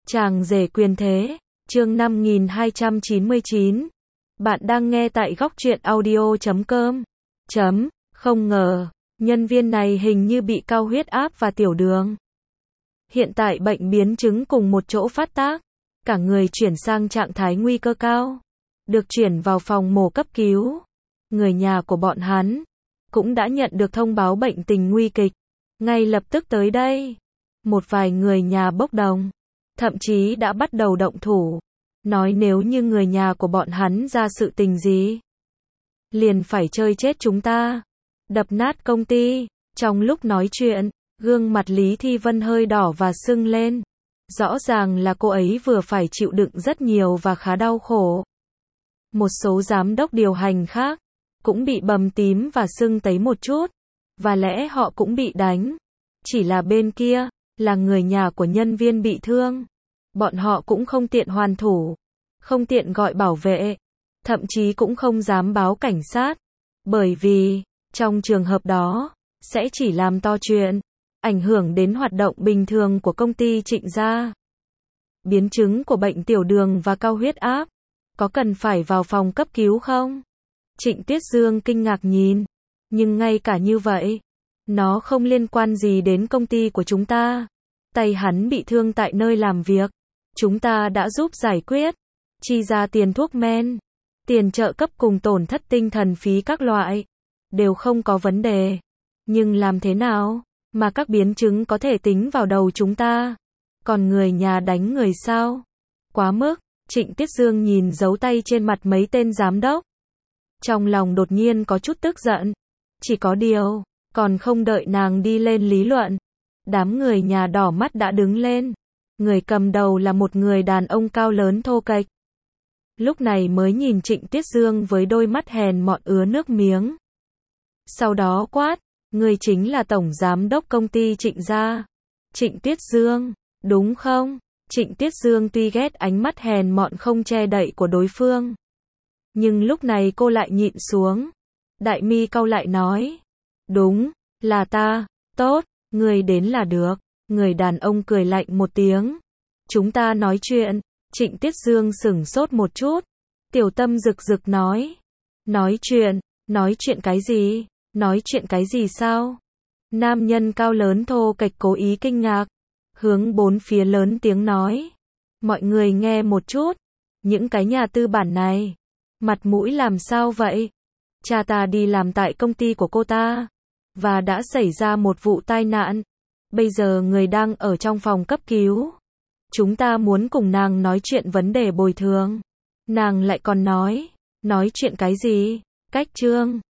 Chàng rể quyền thế, chương 5299. Bạn đang nghe tại góc truyện audio.com. Không ngờ, nhân viên này hình như bị cao huyết áp và tiểu đường. Hiện tại bệnh biến chứng cùng một chỗ phát tác, cả người chuyển sang trạng thái nguy cơ cao, được chuyển vào phòng mổ cấp cứu. Người nhà của bọn hắn cũng đã nhận được thông báo bệnh tình nguy kịch, ngay lập tức tới đây. Một vài người nhà bốc đồng, thậm chí đã bắt đầu động thủ, nói nếu như người nhà của bọn hắn ra sự tình gì, liền phải chơi chết chúng ta, đập nát công ty. Trong lúc nói chuyện, gương mặt Lý Thi Vân hơi đỏ và sưng lên. Rõ ràng là cô ấy vừa phải chịu đựng rất nhiều và khá đau khổ. Một số giám đốc điều hành khác cũng bị bầm tím và sưng tấy một chút, và lẽ họ cũng bị đánh. Chỉ là bên kia là người nhà của nhân viên bị thương, bọn họ cũng không tiện hoàn thủ, không tiện gọi bảo vệ, thậm chí cũng không dám báo cảnh sát, bởi vì trong trường hợp đó sẽ chỉ làm to chuyện, ảnh hưởng đến hoạt động bình thường của công ty Trịnh gia. Biến chứng của bệnh tiểu đường và cao huyết áp, có cần phải vào phòng cấp cứu không? Trịnh Tiết Dương kinh ngạc nhìn, nhưng ngay cả như vậy, nó không liên quan gì đến công ty của chúng ta. Tay hắn bị thương tại nơi làm việc, chúng ta đã giúp giải quyết, chi ra tiền thuốc men, tiền trợ cấp cùng tổn thất tinh thần phí các loại, đều không có vấn đề. Nhưng làm thế nào mà các biến chứng có thể tính vào đầu chúng ta? Còn người nhà đánh người sao? Quá mức. Trịnh Tiết Dương nhìn dấu tay trên mặt mấy tên giám đốc, trong lòng đột nhiên có chút tức giận. Chỉ có điều, còn không đợi nàng đi lên lý luận, đám người nhà đỏ mắt đã đứng lên. Người cầm đầu là một người đàn ông cao lớn thô kệch. Lúc này mới nhìn Trịnh Tiết Dương với đôi mắt hèn mọn ứa nước miếng. Sau đó quát, người chính là tổng giám đốc công ty Trịnh gia. Trịnh Tiết Dương, đúng không? Trịnh Tiết Dương tuy ghét ánh mắt hèn mọn không che đậy của đối phương, nhưng lúc này cô lại nhịn xuống. Đại mi cau lại nói, đúng, là ta. Tốt, người đến là được. Người đàn ông cười lạnh một tiếng. Chúng ta nói chuyện. Trịnh Tiết Dương sửng sốt một chút. Tiểu tâm rực rực nói. Nói chuyện cái gì? Nói chuyện cái gì sao? Nam nhân cao lớn thô kệch cố ý kinh ngạc, hướng bốn phía lớn tiếng nói. Mọi người nghe một chút. Những cái nhà tư bản này, mặt mũi làm sao vậy? Cha ta đi làm tại công ty của cô ta, và đã xảy ra một vụ tai nạn. Bây giờ người đang ở trong phòng cấp cứu. Chúng ta muốn cùng nàng nói chuyện vấn đề bồi thường. Nàng lại còn nói chuyện cái gì? Cách trương.